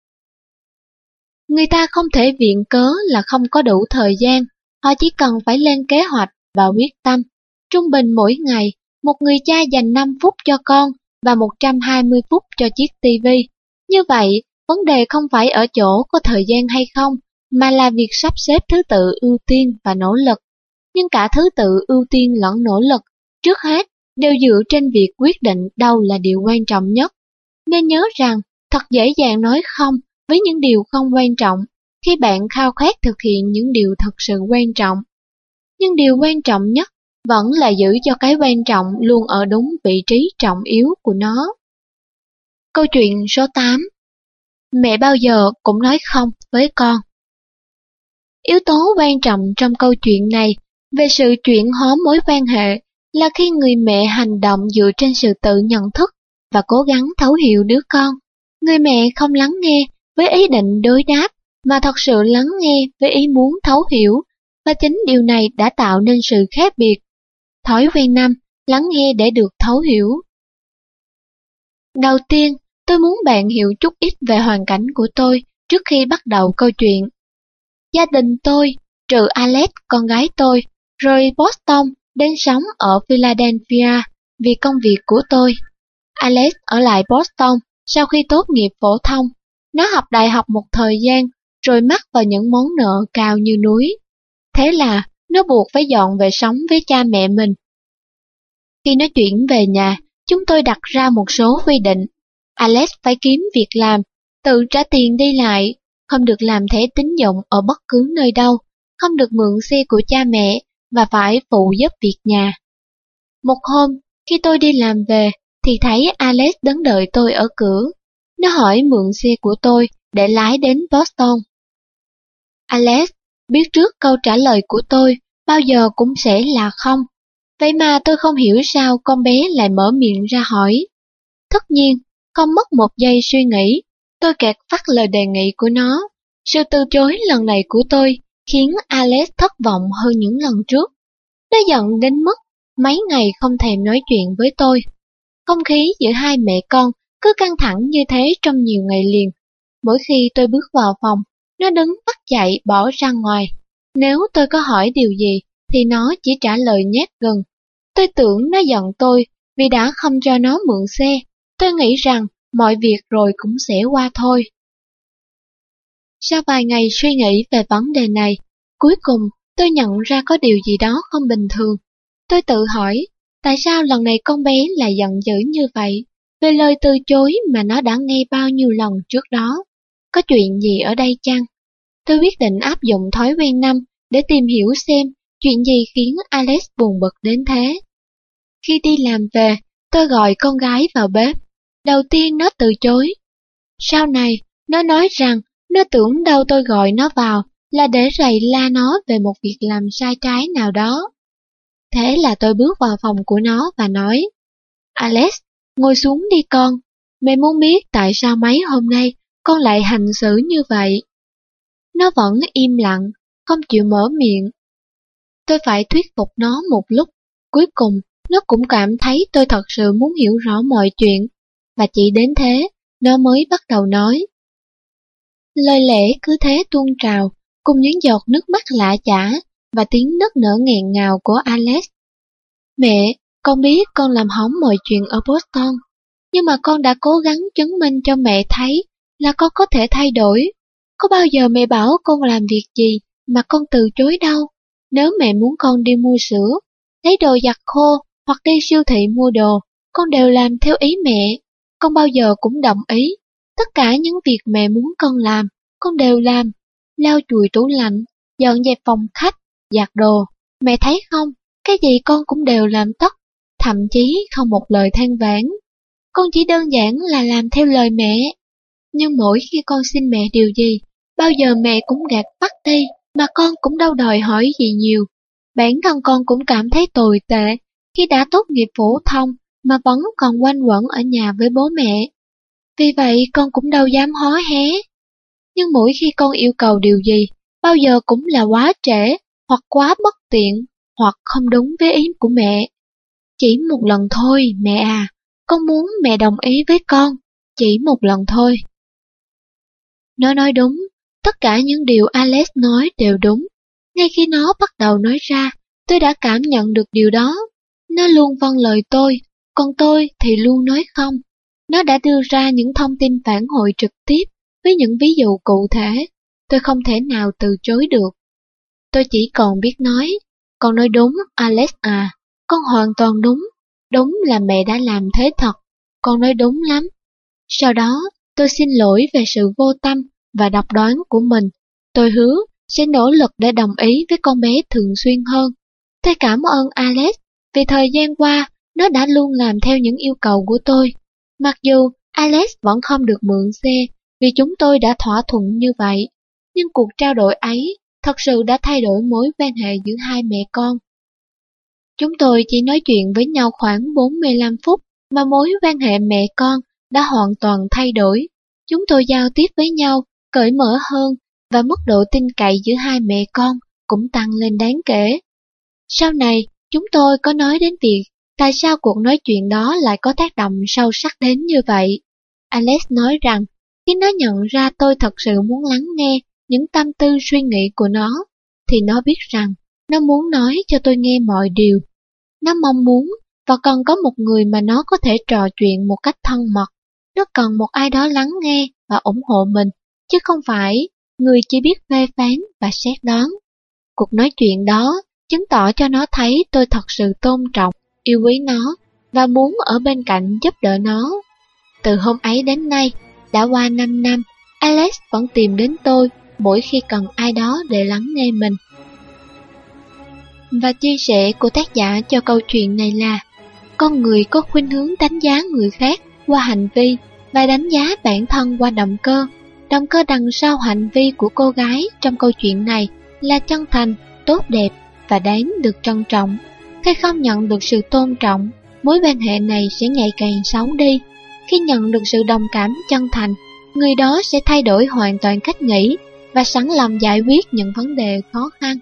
Người ta không thể viện cớ là không có đủ thời gian, họ chỉ cần phải lên kế hoạch và quyết tâm. Trung bình mỗi ngày, một người cha dành 5 phút cho con và 120 phút cho chiếc tivi. Như vậy, vấn đề không phải ở chỗ có thời gian hay không, mà là việc sắp xếp thứ tự ưu tiên và nỗ lực. Nhưng cả thứ tự ưu tiên lẫn nỗ lực, trước hết, đều dựa trên việc quyết định đâu là điều quan trọng nhất. Nên nhớ rằng, thật dễ dàng nói không với những điều không quan trọng khi bạn khao khát thực hiện những điều thật sự quan trọng. Nhưng điều quan trọng nhất vẫn là giữ cho cái quan trọng luôn ở đúng vị trí trọng yếu của nó. Câu chuyện số 8. Mẹ bao giờ cũng nói không với con. Yếu tố quan trọng trong câu chuyện này về sự chuyển hóa mối quan hệ là khi người mẹ hành động dựa trên sự tự nhận thức và cố gắng thấu hiểu đứa con. Người mẹ không lắng nghe với ý định đối đáp mà thật sự lắng nghe với ý muốn thấu hiểu, và chính điều này đã tạo nên sự khác biệt. Thói quen 5. Lắng nghe để được thấu hiểu. Đầu tiên, tôi muốn bạn hiểu chút ít về hoàn cảnh của tôi trước khi bắt đầu câu chuyện. Gia đình tôi, trừ Alex, con gái tôi, rời Boston đến sống ở Philadelphia vì công việc của tôi. Alex ở lại Boston sau khi tốt nghiệp phổ thông. Nó học đại học một thời gian, rồi mắc vào những món nợ cao như núi. Thế là nó buộc phải dọn về sống với cha mẹ mình. Khi nó chuyển về nhà, chúng tôi đặt ra một số quy định. Alex phải kiếm việc làm, tự trả tiền đi lại, không được làm thẻ tín dụng ở bất cứ nơi đâu, không được mượn xe của cha mẹ và phải phụ giúp việc nhà. Một hôm, khi tôi đi làm về, thì thấy Alex đứng đợi tôi ở cửa. Nó hỏi mượn xe của tôi để lái đến Boston. Alex biết trước câu trả lời của tôi bao giờ cũng sẽ là không. Vậy mà tôi không hiểu sao con bé lại mở miệng ra hỏi. Tất nhiên, không mất một giây suy nghĩ, tôi kẹt phát lời đề nghị của nó. Sự từ chối lần này của tôi khiến Alex thất vọng hơn những lần trước. Nó giận đến mức mấy ngày không thèm nói chuyện với tôi. Không khí giữa hai mẹ con cứ căng thẳng như thế trong nhiều ngày liền. Mỗi khi tôi bước vào phòng, nó đứng bắt dậy bỏ ra ngoài. Nếu tôi có hỏi điều gì, thì nó chỉ trả lời nhát gừng. Tôi tưởng nó giận tôi vì đã không cho nó mượn xe. Tôi nghĩ rằng mọi việc rồi cũng sẽ qua thôi. Sau vài ngày suy nghĩ về vấn đề này, cuối cùng tôi nhận ra có điều gì đó không bình thường. Tôi tự hỏi, tại sao lần này con bé lại giận dữ như vậy, về lời từ chối mà nó đã nghe bao nhiêu lần trước đó? Có chuyện gì ở đây chăng? Tôi quyết định áp dụng thói quen 5 để tìm hiểu xem chuyện gì khiến Alex buồn bực đến thế. Khi đi làm về, tôi gọi con gái vào bếp. Đầu tiên nó từ chối. Sau này, nó nói rằng nó tưởng đâu tôi gọi nó vào là để rầy la nó về một việc làm sai trái nào đó. Thế là tôi bước vào phòng của nó và nói, Alex, ngồi xuống đi con. Mẹ muốn biết tại sao mấy hôm nay con lại hành xử như vậy. Nó vẫn im lặng, không chịu mở miệng. Tôi phải thuyết phục nó một lúc. Cuối cùng, nó cũng cảm thấy tôi thật sự muốn hiểu rõ mọi chuyện. Và chỉ đến thế, nó mới bắt đầu nói. Lời lẽ cứ thế tuôn trào, cùng những giọt nước mắt lã chã và tiếng nức nở nghẹn ngào của Alex. Mẹ, con biết con làm hỏng mọi chuyện ở Boston, nhưng mà con đã cố gắng chứng minh cho mẹ thấy là con có thể thay đổi. Có bao giờ mẹ bảo con làm việc gì mà con từ chối đâu. Nếu mẹ muốn con đi mua sữa, lấy đồ giặt khô hoặc đi siêu thị mua đồ, con đều làm theo ý mẹ. Con bao giờ cũng đồng ý. Tất cả những việc mẹ muốn con làm, con đều làm. Lau chùi tủ lạnh, dọn dẹp phòng khách, giặt đồ. Mẹ thấy không, cái gì con cũng đều làm tất, thậm chí không một lời than vãn. Con chỉ đơn giản là làm theo lời mẹ. Nhưng mỗi khi con xin mẹ điều gì, bao giờ mẹ cũng gạt bắt đi, mà con cũng đâu đòi hỏi gì nhiều. Bản thân con cũng cảm thấy tồi tệ khi đã tốt nghiệp phổ thông mà vẫn còn quanh quẩn ở nhà với bố mẹ. Vì vậy con cũng đâu dám hó hé. Nhưng mỗi khi con yêu cầu điều gì, bao giờ cũng là quá trễ, hoặc quá bất tiện, hoặc không đúng với ý của mẹ. Chỉ một lần thôi, mẹ à, con muốn mẹ đồng ý với con, chỉ một lần thôi. Nó nói đúng, tất cả những điều Alex nói đều đúng. Ngay khi nó bắt đầu nói ra, tôi đã cảm nhận được điều đó. Nó luôn vâng lời tôi, còn tôi thì luôn nói không. Nó đã đưa ra những thông tin phản hồi trực tiếp với những ví dụ cụ thể. Tôi không thể nào từ chối được. Tôi chỉ còn biết nói, con nói đúng, Alex à, con hoàn toàn đúng. Đúng là mẹ đã làm thế thật, con nói đúng lắm. Sau đó, tôi xin lỗi về sự vô tâm và độc đoán của mình. Tôi hứa sẽ nỗ lực để đồng ý với con bé thường xuyên hơn. Tôi cảm ơn Alex vì thời gian qua nó đã luôn làm theo những yêu cầu của tôi. Mặc dù Alex vẫn không được mượn xe vì chúng tôi đã thỏa thuận như vậy, nhưng cuộc trao đổi ấy thật sự đã thay đổi mối quan hệ giữa hai mẹ con. Chúng tôi chỉ nói chuyện với nhau khoảng 45 phút mà mối quan hệ mẹ con đã hoàn toàn thay đổi. Chúng tôi giao tiếp với nhau cởi mở hơn và mức độ tin cậy giữa hai mẹ con cũng tăng lên đáng kể. Sau này, chúng tôi có nói đến việc tại sao cuộc nói chuyện đó lại có tác động sâu sắc đến như vậy. Alex nói rằng khi nó nhận ra tôi thật sự muốn lắng nghe những tâm tư suy nghĩ của nó, thì nó biết rằng nó muốn nói cho tôi nghe mọi điều. Nó mong muốn và cần có một người mà nó có thể trò chuyện một cách thân mật. Nó cần một ai đó lắng nghe và ủng hộ mình, chứ không phải người chỉ biết phê phán và xét đoán. Cuộc nói chuyện đó chứng tỏ cho nó thấy tôi thật sự tôn trọng, yêu quý nó và muốn ở bên cạnh giúp đỡ nó. Từ hôm ấy đến nay, đã qua 5 năm, Alex vẫn tìm đến tôi mỗi khi cần ai đó để lắng nghe mình. Và chia sẻ của tác giả cho câu chuyện này là: con người có khuynh hướng đánh giá người khác qua hành vi và đánh giá bản thân qua động cơ. Động cơ đằng sau hành vi của cô gái trong câu chuyện này là chân thành, tốt đẹp và đáng được trân trọng. Khi không nhận được sự tôn trọng, mối quan hệ này sẽ ngày càng xấu đi. Khi nhận được sự đồng cảm chân thành, người đó sẽ thay đổi hoàn toàn cách nghĩ và sẵn lòng giải quyết những vấn đề khó khăn.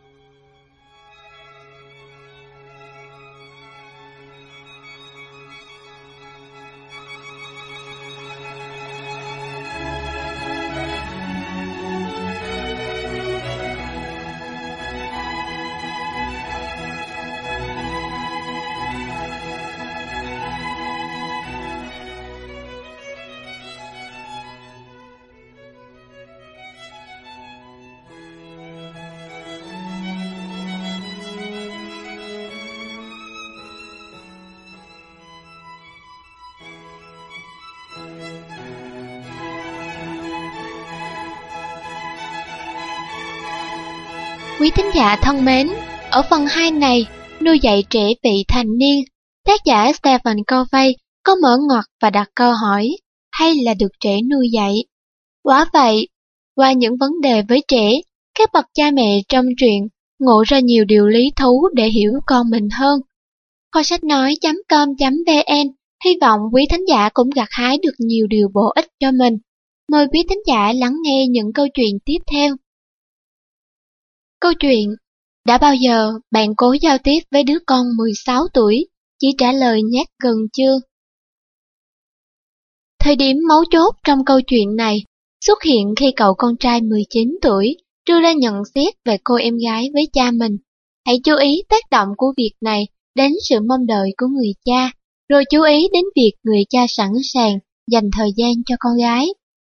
Quý thính giả thân mến, ở phần 2 này, nuôi dạy trẻ vị thành niên, tác giả Stephen Covey có mở ngoặt và đặt câu hỏi, hay là được trẻ nuôi dạy? Quả vậy, qua những vấn đề với trẻ, các bậc cha mẹ trong truyện ngộ ra nhiều điều lý thú để hiểu con mình hơn. Kho sách nói.com.vn hy vọng quý thính giả cũng gặt hái được nhiều điều bổ ích cho mình. Mời quý thính giả lắng nghe những câu chuyện tiếp theo. Câu chuyện: đã bao giờ bạn cố giao tiếp với đứa con 16 tuổi, chỉ trả lời nhát gừng chưa? Thời điểm mấu chốt trong câu chuyện này xuất hiện khi cậu con trai 19 tuổi đưa ra nhận xét về cô em gái với cha mình. Hãy chú ý tác động của việc này đến sự mong đợi của người cha, rồi chú ý đến việc người cha sẵn sàng dành thời gian cho con gái.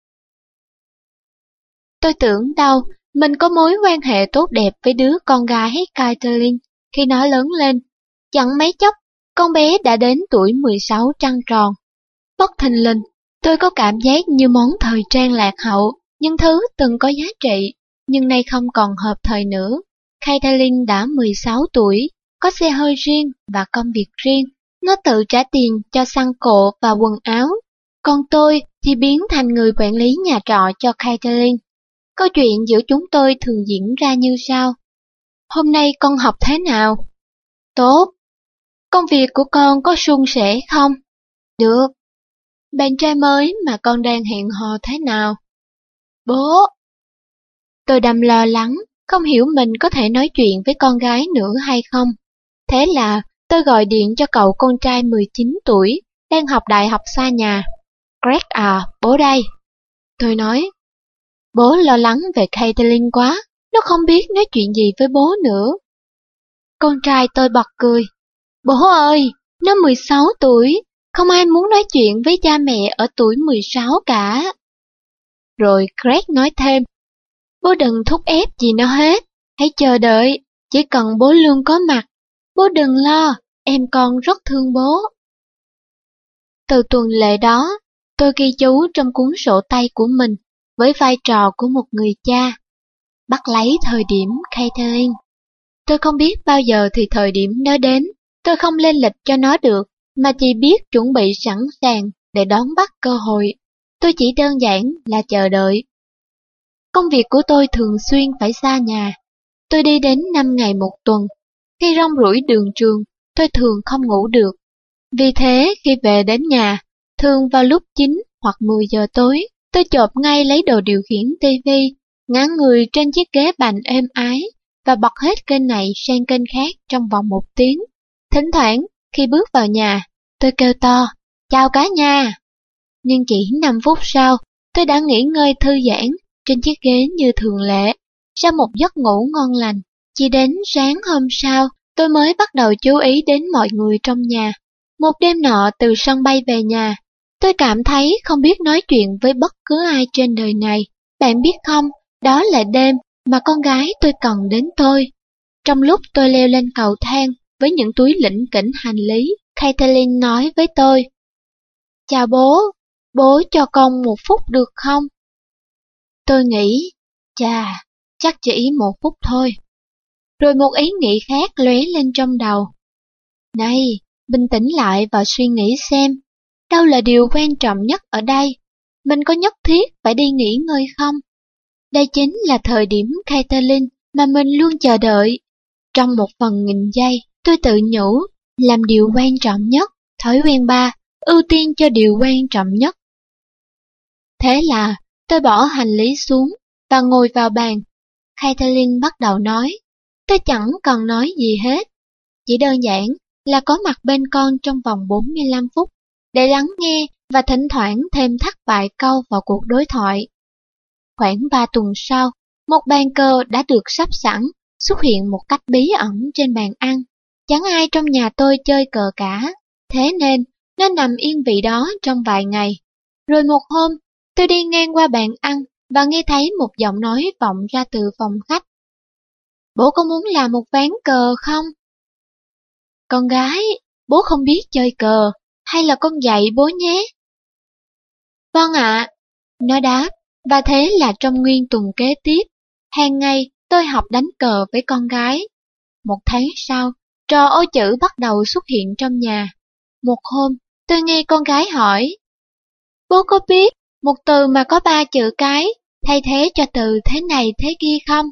Tôi tưởng đâu mình có mối quan hệ tốt đẹp với đứa con gái Caitlin khi nó lớn lên. Chẳng mấy chốc, con bé đã đến tuổi 16 trăng tròn. Bất thình lình, tôi có cảm giác như món thời trang lạc hậu, những thứ từng có giá trị, nhưng nay không còn hợp thời nữa. Caitlin đã 16 tuổi, có xe hơi riêng và công việc riêng. Nó tự trả tiền cho xăng cộ và quần áo. Còn tôi thì biến thành người quản lý nhà trọ cho Caitlin. Câu chuyện giữa chúng tôi thường diễn ra như sau. Hôm nay con học thế nào? Tốt. Công việc của con có suôn sẻ không? Được. Bạn trai mới mà con đang hẹn hò thế nào? Bố. Tôi đâm lo lắng, không hiểu mình có thể nói chuyện với con gái nữa hay không. Thế là tôi gọi điện cho cậu con trai 19 tuổi, đang học đại học xa nhà. Greg à, bố đây. Tôi nói. Bố lo lắng về Caitlin quá, nó không biết nói chuyện gì với bố nữa. Con trai tôi bật cười. Bố ơi, nó 16 tuổi, không ai muốn nói chuyện với cha mẹ ở tuổi 16 cả. Rồi Greg nói thêm. Bố đừng thúc ép gì nó hết, hãy chờ đợi, chỉ cần bố luôn có mặt. Bố đừng lo, em con rất thương bố. Từ tuần lễ đó, tôi ghi chú trong cuốn sổ tay của mình với vai trò của một người cha, bắt lấy thời điểm Caitlin. Tôi không biết bao giờ thì thời điểm nó đến. Tôi không lên lịch cho nó được, mà chỉ biết chuẩn bị sẵn sàng để đón bắt cơ hội. Tôi chỉ đơn giản là chờ đợi. Công việc của tôi thường xuyên phải xa nhà. Tôi đi đến 5 ngày một tuần. Khi rong ruổi đường trường, tôi thường không ngủ được. Vì thế khi về đến nhà, thường vào lúc 9 hoặc 10 giờ tối, tôi chộp ngay lấy đồ điều khiển tivi, ngã người trên chiếc ghế bành êm ái và bật hết kênh này sang kênh khác trong vòng 1 tiếng. Thỉnh thoảng, khi bước vào nhà, tôi kêu to, chào cả nhà. Nhưng chỉ 5 phút sau, tôi đã nghỉ ngơi thư giãn trên chiếc ghế như thường lệ, sau một giấc ngủ ngon lành. Chỉ đến sáng hôm sau, tôi mới bắt đầu chú ý đến mọi người trong nhà. Một đêm nọ từ sân bay về nhà, tôi cảm thấy không biết nói chuyện với bất cứ ai trên đời này. Bạn biết không, đó là đêm mà con gái tôi cần đến tôi. Trong lúc tôi leo lên cầu thang với những túi lỉnh kỉnh hành lý, Caitlin nói với tôi, chào bố, bố cho con 1 phút được không? Tôi nghĩ, chà, chắc chỉ 1 phút thôi. Rồi một ý nghĩ khác lóe lên trong đầu. Này, bình tĩnh lại và suy nghĩ xem, đâu là điều quan trọng nhất ở đây? Mình có nhất thiết phải đi nghỉ ngơi không? Đây chính là thời điểm Caitlin mà mình luôn chờ đợi. Trong một phần nghìn giây, tôi tự nhủ, làm điều quan trọng nhất, thói quen 3, ưu tiên cho điều quan trọng nhất. Thế là, tôi bỏ hành lý xuống và ngồi vào bàn. Caitlin bắt đầu nói, tôi chẳng cần nói gì hết. Chỉ đơn giản là có mặt bên con trong vòng 45 phút, để lắng nghe và thỉnh thoảng thêm thắt vài câu vào cuộc đối thoại. Khoảng 3 tuần sau, một bàn cờ đã được sắp sẵn, xuất hiện một cách bí ẩn trên bàn ăn. Chẳng ai trong nhà tôi chơi cờ cả, thế nên nó nằm yên vị đó trong vài ngày. Rồi một hôm, tôi đi ngang qua bàn ăn và nghe thấy một giọng nói vọng ra từ phòng khách. Bố có muốn làm một ván cờ không? Con gái, bố không biết chơi cờ, hay là con dạy bố nhé? Vâng ạ, nó đáp, và thế là trong nguyên tuần kế tiếp, hàng ngày tôi học đánh cờ với con gái. 1 tháng sau, trò ô chữ bắt đầu xuất hiện trong nhà. Một hôm, tôi nghe con gái hỏi, bố có biết một từ mà có 3 chữ cái thay thế cho từ thế này thế kia không?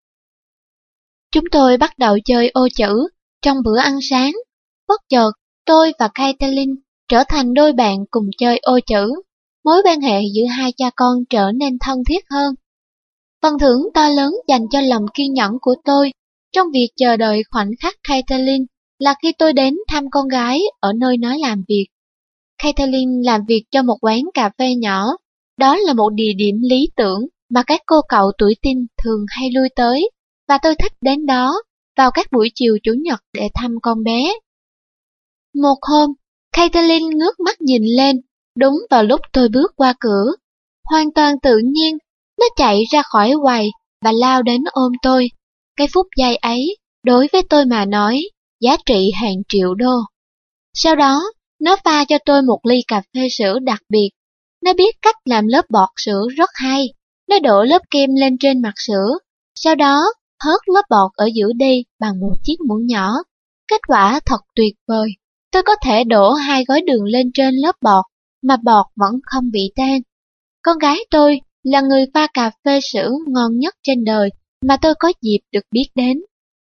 Chúng tôi bắt đầu chơi ô chữ trong bữa ăn sáng. Bất chợt, tôi và Caitlin trở thành đôi bạn cùng chơi ô chữ. Mối quan hệ giữa hai cha con trở nên thân thiết hơn. Phần thưởng to lớn dành cho lòng kiên nhẫn của tôi trong việc chờ đợi khoảnh khắc Caitlin là khi tôi đến thăm con gái ở nơi nó làm việc. Caitlin làm việc cho một quán cà phê nhỏ. Đó là một địa điểm lý tưởng mà các cô cậu tuổi teen thường hay lui tới, và tôi thích đến đó vào các buổi chiều chủ nhật để thăm con bé. Một hôm, Caitlin ngước mắt nhìn lên, đúng vào lúc tôi bước qua cửa. Hoàn toàn tự nhiên, nó chạy ra khỏi quầy và lao đến ôm tôi. Cái phút giây ấy, đối với tôi mà nói, giá trị hàng triệu đô. Sau đó, nó pha cho tôi một ly cà phê sữa đặc biệt. Nó biết cách làm lớp bọt sữa rất hay. Nó đổ lớp kem lên trên mặt sữa, sau đó hớt lớp bọt ở giữa đi bằng một chiếc muỗng nhỏ. Kết quả thật tuyệt vời. Tôi có thể đổ 2 gói đường lên trên lớp bọt, mà bọt vẫn không bị tan. Con gái tôi là người pha cà phê sữa ngon nhất trên đời mà tôi có dịp được biết đến.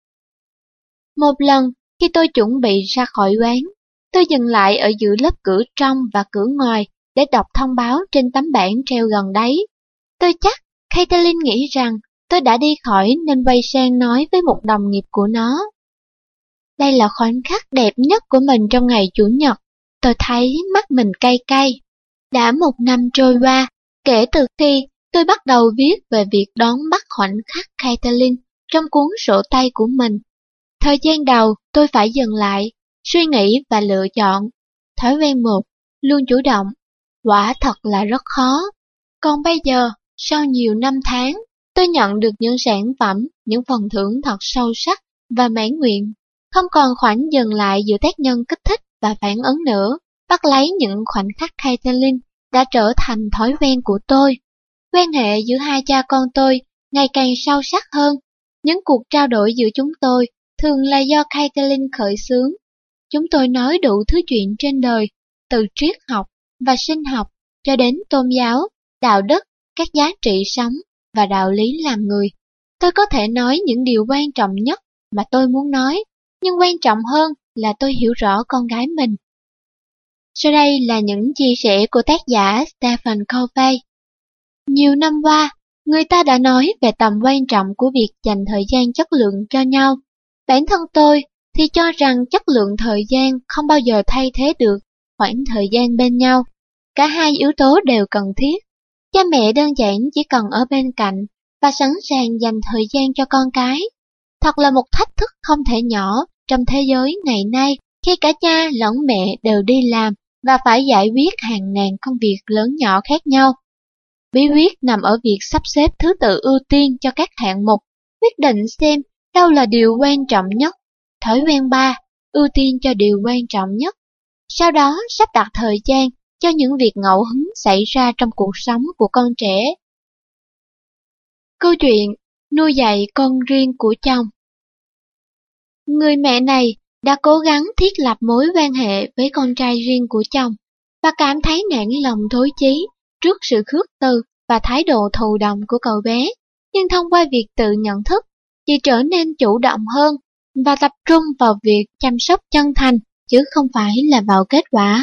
Một lần, khi tôi chuẩn bị ra khỏi quán, tôi dừng lại ở giữa lớp cửa trong và cửa ngoài để đọc thông báo trên tấm bảng treo gần đấy. Tôi chắc Caitlin nghĩ rằng tôi đã đi khỏi nên quay sang nói với một đồng nghiệp của nó. Đây là khoảnh khắc đẹp nhất của mình trong ngày Chủ nhật. Tôi thấy mắt mình cay cay. Đã 1 năm trôi qua, kể từ khi tôi bắt đầu viết về việc đón bắt khoảnh khắc Caitlin trong cuốn sổ tay của mình. Thời gian đầu tôi phải dừng lại, suy nghĩ và lựa chọn. Thói quen 1, luôn chủ động. Quả thật là rất khó. Còn bây giờ, sau nhiều năm tháng, tôi nhận được những sản phẩm, những phần thưởng thật sâu sắc và mãn nguyện. Không còn khoảnh dừng lại giữa tác nhân kích thích và phản ứng nữa. Bắt lấy những khoảnh khắc Caitlin đã trở thành thói quen của tôi. Quan hệ giữa hai cha con tôi ngày càng sâu sắc hơn. Những cuộc trao đổi giữa chúng tôi thường là do Caitlin khởi xướng. Chúng tôi nói đủ thứ chuyện trên đời, từ triết học và sinh học cho đến tôn giáo, đạo đức, các giá trị sống và đạo lý làm người. Tôi có thể nói những điều quan trọng nhất mà tôi muốn nói, nhưng quan trọng hơn là tôi hiểu rõ con gái mình. Sau đây là những chia sẻ của tác giả Stephen Covey. Nhiều năm qua, người ta đã nói về tầm quan trọng của việc dành thời gian chất lượng cho nhau. Bản thân tôi thì cho rằng chất lượng thời gian không bao giờ thay thế được khoảng thời gian bên nhau. Cả hai yếu tố đều cần thiết. Cha mẹ đơn giản chỉ cần ở bên cạnh và sẵn sàng dành thời gian cho con cái. Thật là một thách thức không thể nhỏ trong thế giới ngày nay khi cả cha lẫn mẹ đều đi làm và phải giải quyết hàng ngàn công việc lớn nhỏ khác nhau. Bí quyết nằm ở việc sắp xếp thứ tự ưu tiên cho các hạng mục, quyết định xem đâu là điều quan trọng nhất. Thói quen 3, ưu tiên cho điều quan trọng nhất. Sau đó sắp đặt thời gian cho những việc ngẫu hứng xảy ra trong cuộc sống của con trẻ. Câu chuyện nuôi dạy con riêng của chồng. Người mẹ này đã cố gắng thiết lập mối quan hệ với con trai riêng của chồng và cảm thấy nản lòng thối chí trước sự khước từ và thái độ thụ động của cậu bé. Nhưng thông qua việc tự nhận thức, chị trở nên chủ động hơn và tập trung vào việc chăm sóc chân thành chứ không phải là vào kết quả.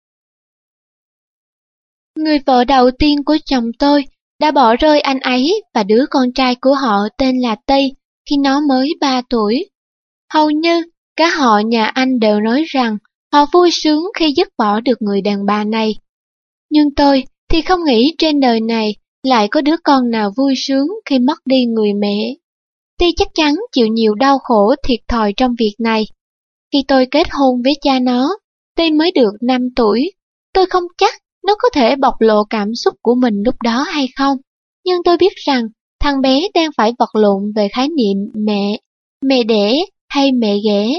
Người vợ đầu tiên của chồng tôi đã bỏ rơi anh ấy và đứa con trai của họ tên là Ti khi nó mới 3 tuổi. Hầu như cả họ nhà anh đều nói rằng họ vui sướng khi dứt bỏ được người đàn bà này. Nhưng tôi thì không nghĩ trên đời này lại có đứa con nào vui sướng khi mất đi người mẹ. Ti chắc chắn chịu nhiều đau khổ thiệt thòi trong việc này. Khi tôi kết hôn với cha nó, Ti mới được 5 tuổi. Tôi không chắc nó có thể bộc lộ cảm xúc của mình lúc đó hay không. Nhưng tôi biết rằng thằng bé đang phải vật lộn về khái niệm mẹ, mẹ đẻ hay mẹ ghẻ.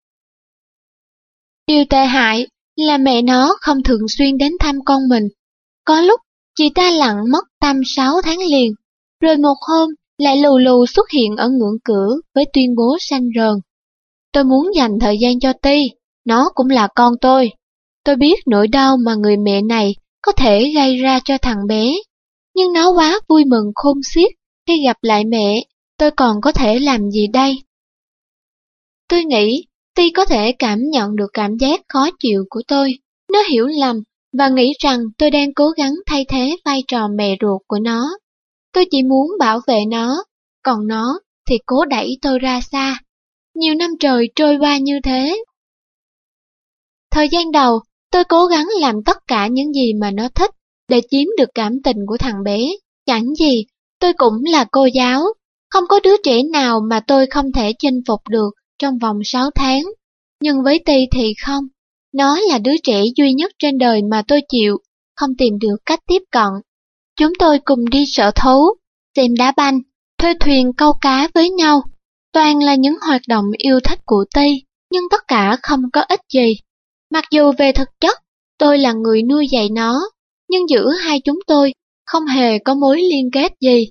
Điều tệ hại là mẹ nó không thường xuyên đến thăm con mình. Có lúc chị ta lặng mất tăm 6 tháng liền, rồi một hôm lại lù lù xuất hiện ở ngưỡng cửa với tuyên bố sanh rờn. Tôi muốn dành thời gian cho Ti, nó cũng là con tôi. Tôi biết nỗi đau mà người mẹ này có thể gây ra cho thằng bé, nhưng nó quá vui mừng khôn xiết khi gặp lại mẹ. Tôi còn có thể làm gì đây? Tôi nghĩ Ti có thể cảm nhận được cảm giác khó chịu của tôi. Nó hiểu lầm và nghĩ rằng tôi đang cố gắng thay thế vai trò mẹ ruột của nó. Tôi chỉ muốn bảo vệ nó, còn nó thì cố đẩy tôi ra xa. Nhiều năm trời trôi qua như thế. Thời gian đầu, tôi cố gắng làm tất cả những gì mà nó thích để chiếm được cảm tình của thằng bé. Chẳng gì, tôi cũng là cô giáo. Không có đứa trẻ nào mà tôi không thể chinh phục được trong vòng 6 tháng. Nhưng với Ti thì không. Nó là đứa trẻ duy nhất trên đời mà tôi chịu, không tìm được cách tiếp cận. Chúng tôi cùng đi sở thú, xem đá banh, thuê thuyền câu cá với nhau. Toàn là những hoạt động yêu thích của Ti, nhưng tất cả không có ích gì. Mặc dù về thực chất, tôi là người nuôi dạy nó, nhưng giữa hai chúng tôi không hề có mối liên kết gì.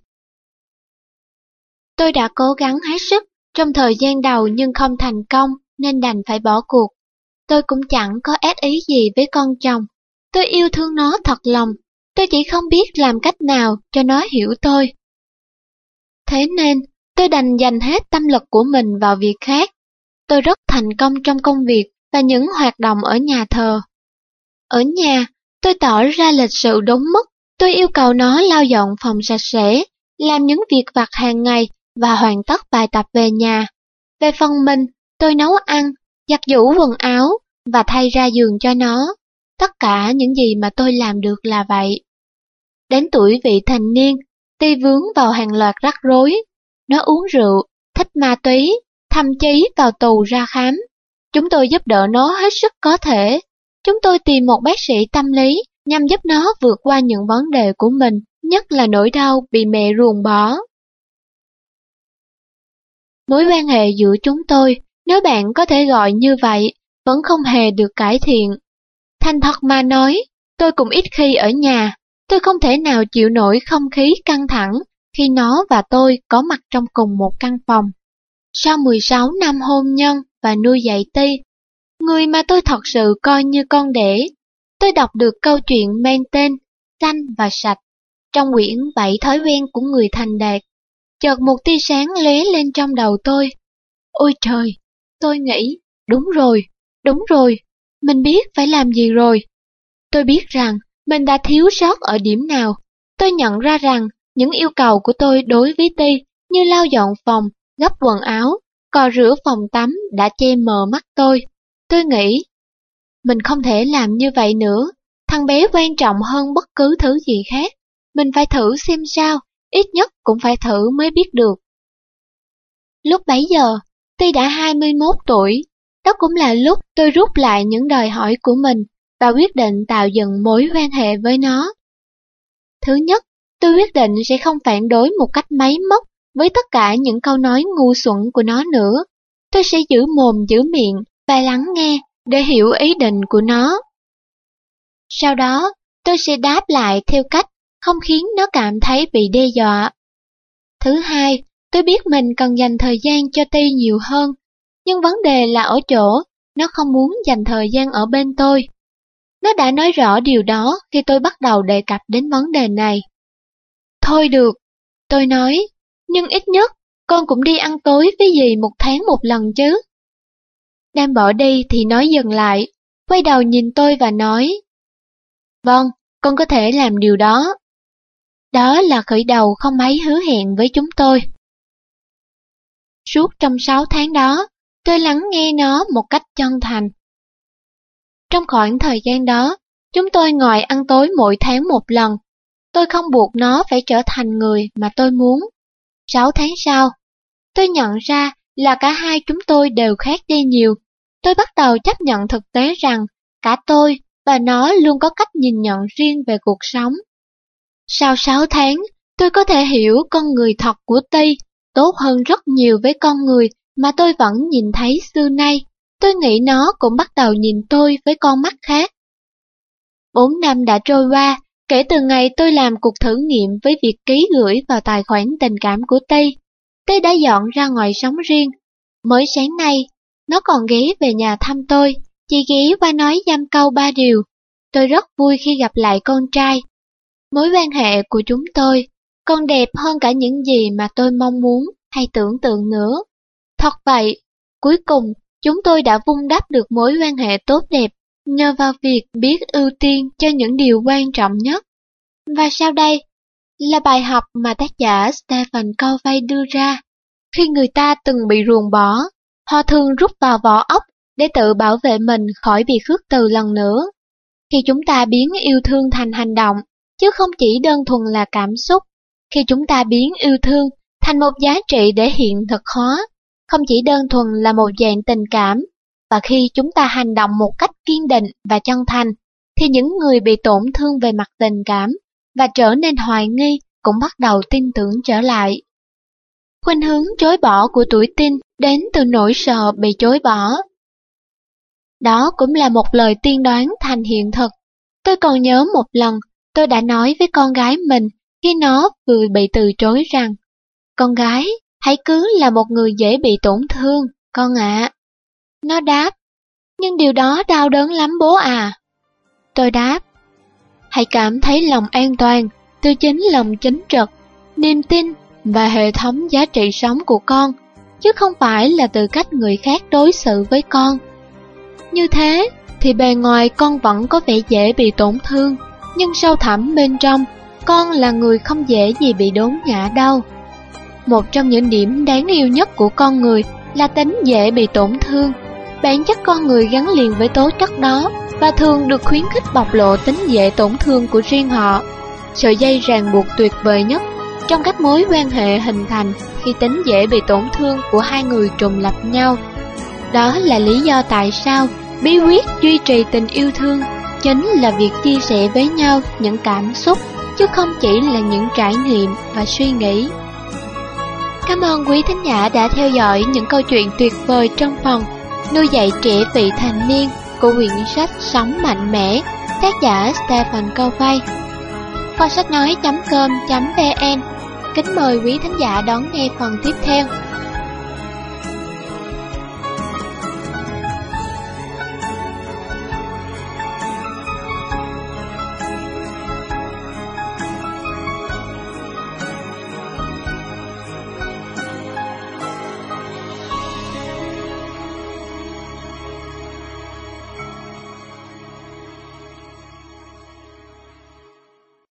Tôi đã cố gắng hết sức trong thời gian đầu nhưng không thành công nên đành phải bỏ cuộc. Tôi cũng chẳng có ác ý gì với con chồng. Tôi yêu thương nó thật lòng. Tôi chỉ không biết làm cách nào cho nó hiểu tôi. Thế nên, tôi đành dành hết tâm lực của mình vào việc khác. Tôi rất thành công trong công việc và những hoạt động ở nhà thờ. Ở nhà, tôi tỏ ra lịch sự đúng mức. Tôi yêu cầu nó lau dọn phòng sạch sẽ, làm những việc vặt hàng ngày và hoàn tất bài tập về nhà. Về phần mình, tôi nấu ăn, giặt giũ quần áo và thay ra giường cho nó. Tất cả những gì mà tôi làm được là vậy. Đến tuổi vị thành niên, Ti vướng vào hàng loạt rắc rối. Nó uống rượu, thích ma túy, thậm chí vào tù ra khám. Chúng tôi giúp đỡ nó hết sức có thể. Chúng tôi tìm một bác sĩ tâm lý nhằm giúp nó vượt qua những vấn đề của mình, nhất là nỗi đau bị mẹ ruồng bỏ. Mối quan hệ giữa chúng tôi, nếu bạn có thể gọi như vậy, vẫn không hề được cải thiện. Thành thật mà nói, tôi cũng ít khi ở nhà. Tôi không thể nào chịu nổi không khí căng thẳng khi nó và tôi có mặt trong cùng một căn phòng. Sau 16 năm hôn nhân và nuôi dạy Ti, người mà tôi thật sự coi như con đẻ, tôi đọc được câu chuyện mang tên Xanh và Sạch trong quyển 7 thói quen của người thành đạt. Chợt một tia sáng lóe lên trong đầu tôi. Ôi trời, tôi nghĩ, đúng rồi, mình biết phải làm gì rồi. Tôi biết rằng mình đã thiếu sót ở điểm nào. Tôi nhận ra rằng những yêu cầu của tôi đối với Ti như lau dọn phòng, gấp quần áo, cò rửa phòng tắm đã che mờ mắt tôi. Tôi nghĩ, mình không thể làm như vậy nữa. Thằng bé quan trọng hơn bất cứ thứ gì khác. Mình phải thử xem sao, ít nhất cũng phải thử mới biết được. Lúc bấy giờ, Ti đã 21 tuổi. Đó cũng là lúc tôi rút lại những đòi hỏi của mình và quyết định tạo dựng mối quan hệ với nó. Thứ nhất, tôi quyết định sẽ không phản đối một cách máy móc với tất cả những câu nói ngu xuẩn của nó nữa. Tôi sẽ giữ mồm giữ miệng và lắng nghe để hiểu ý định của nó. Sau đó, tôi sẽ đáp lại theo cách không khiến nó cảm thấy bị đe dọa. Thứ hai, tôi biết mình cần dành thời gian cho Ti nhiều hơn, nhưng vấn đề là ở chỗ, nó không muốn dành thời gian ở bên tôi. Nó đã nói rõ điều đó khi tôi bắt đầu đề cập đến vấn đề này. Thôi được, tôi nói, nhưng ít nhất con cũng đi ăn tối với dì 1 tháng 1 lần chứ. Đang bỏ đi thì nói dừng lại, quay đầu nhìn tôi và nói, vâng, con có thể làm điều đó. Đó là khởi đầu không mấy hứa hẹn với chúng tôi. Suốt trong 6 tháng đó, tôi lắng nghe nó một cách chân thành. Trong khoảng thời gian đó, chúng tôi ngồi ăn tối mỗi tháng 1 lần. Tôi không buộc nó phải trở thành người mà tôi muốn. 6 tháng sau, tôi nhận ra là cả hai chúng tôi đều khác đi nhiều. Tôi bắt đầu chấp nhận thực tế rằng cả tôi và nó luôn có cách nhìn nhận riêng về cuộc sống. Sau 6 tháng, tôi có thể hiểu con người thật của Ti tốt hơn rất nhiều với con người mà tôi vẫn nhìn thấy xưa nay. Tôi nghĩ nó cũng bắt đầu nhìn tôi với con mắt khác. 4 năm đã trôi qua, kể từ ngày tôi làm cuộc thử nghiệm với việc ký gửi vào tài khoản tình cảm của Ti. Ti đã dọn ra ngoài sống riêng. Mới sáng nay, nó còn ghé về nhà thăm tôi, chỉ ghé qua nói dăm câu 3 điều. Tôi rất vui khi gặp lại con trai. Mối quan hệ của chúng tôi còn đẹp hơn cả những gì mà tôi mong muốn hay tưởng tượng nữa. Thật vậy, cuối cùng chúng tôi đã vun đắp được mối quan hệ tốt đẹp nhờ vào việc biết ưu tiên cho những điều quan trọng nhất. Và sau đây là bài học mà tác giả Stephen Covey đưa ra. Khi người ta từng bị ruồng bỏ, họ thường rút vào vỏ ốc để tự bảo vệ mình khỏi bị khước từ lần nữa. Khi chúng ta biến yêu thương thành hành động, chứ không chỉ đơn thuần là cảm xúc, khi chúng ta biến yêu thương thành một giá trị để hiện thực hóa, không chỉ đơn thuần là một dạng tình cảm, và khi chúng ta hành động một cách kiên định và chân thành, thì những người bị tổn thương về mặt tình cảm và trở nên hoài nghi cũng bắt đầu tin tưởng trở lại. Khuynh hướng chối bỏ của tuổi teen đến từ nỗi sợ bị chối bỏ. Đó cũng là một lời tiên đoán thành hiện thực. Tôi còn nhớ một lần, tôi đã nói với con gái mình khi nó vừa bị từ chối rằng, con gái, hãy cứ là một người dễ bị tổn thương, con ạ. Nó đáp, nhưng điều đó đau đớn lắm bố à. Tôi đáp, hãy cảm thấy lòng an toàn từ chính lòng chính trực, niềm tin và hệ thống giá trị sống của con, chứ không phải là từ cách người khác đối xử với con. Như thế thì bề ngoài con vẫn có vẻ dễ bị tổn thương, nhưng sâu thẳm bên trong, con là người không dễ gì bị đốn ngã đâu. Một trong những điểm đáng yêu nhất của con người là tính dễ bị tổn thương. Bản chất con người gắn liền với tố chất đó và thường được khuyến khích bộc lộ tính dễ tổn thương của riêng họ. Sợi dây ràng buộc tuyệt vời nhất trong các mối quan hệ hình thành khi tính dễ bị tổn thương của hai người trùng lập nhau. Đó là lý do tại sao bí quyết duy trì tình yêu thương chính là việc chia sẻ với nhau những cảm xúc, chứ không chỉ là những trải nghiệm và suy nghĩ. Cảm ơn quý thính giả đã theo dõi những câu chuyện tuyệt vời trong phần Nuôi dạy trẻ vị thành niên của quyển sách Sống mạnh mẽ, tác giả Stephen Covey. Kho sách nói.com.vn kính mời quý thính giả đón nghe phần tiếp theo.